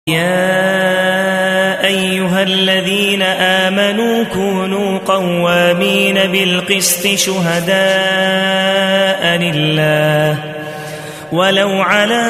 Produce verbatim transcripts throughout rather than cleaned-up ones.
يا أيها الذين آمنوا كونوا قوامين بالقسط شهداء لله ولو على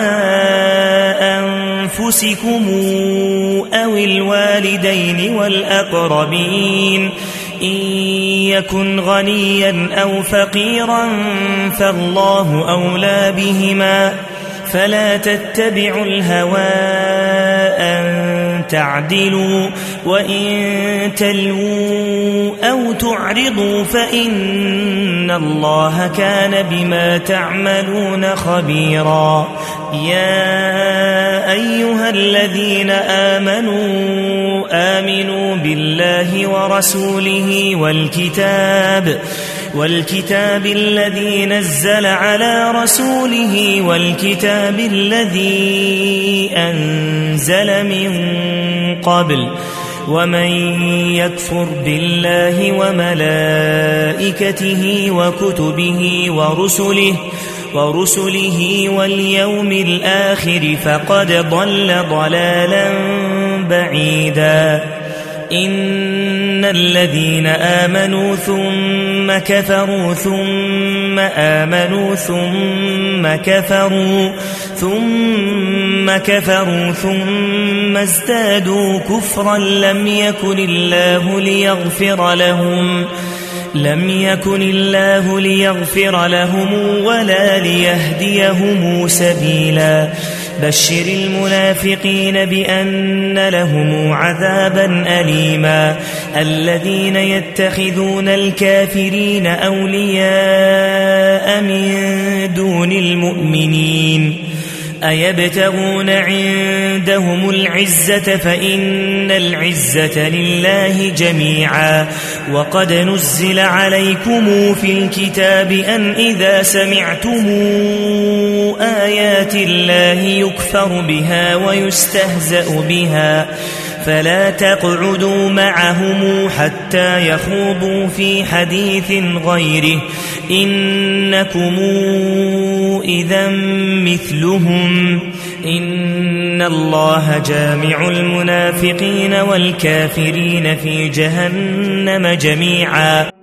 أنفسكم أو الوالدين والأقربين إن يكن غنيا أو فقيرا فالله أولى بهما فلا تتبعوا الهوى أن تعدلوا وإن تلووا أو تعرضوا فإن الله كان بما تعملون خبيرا. يا أيها الذين آمنوا آمنوا بالله ورسوله والكتاب والكتاب الذي نزل على رسوله والكتاب الذي أنزل من قبل ومن يكفر بالله وملائكته وكتبه ورسله ورسله واليوم الآخر فقد ضل ضلالا بعيدا. إن الذين آمنوا ثم كفروا ثم آمنوا ثم كفروا ثم كفروا ثم ازدادوا كفرا لم يكن الله ليغفر لهم لم يكن الله ليغفر لهم ولا ليهديهم سبيلا. بشر المنافقين بأن لهم عذابا أليما. الذين يتخذون الكافرين أولياء من دون المؤمنين أيبتغون عندهم العزة فإن العزة لله جميعا. وقد نزل عليكم في الكتاب أن إذا سمعتم آيات الله يكفر بها ويستهزأ بها فلا تقعدوا معهم حتى يخوضوا في حديث غيره إنكم إذا مثلهم إن الله جامع المنافقين والكافرين في جهنم جميعا.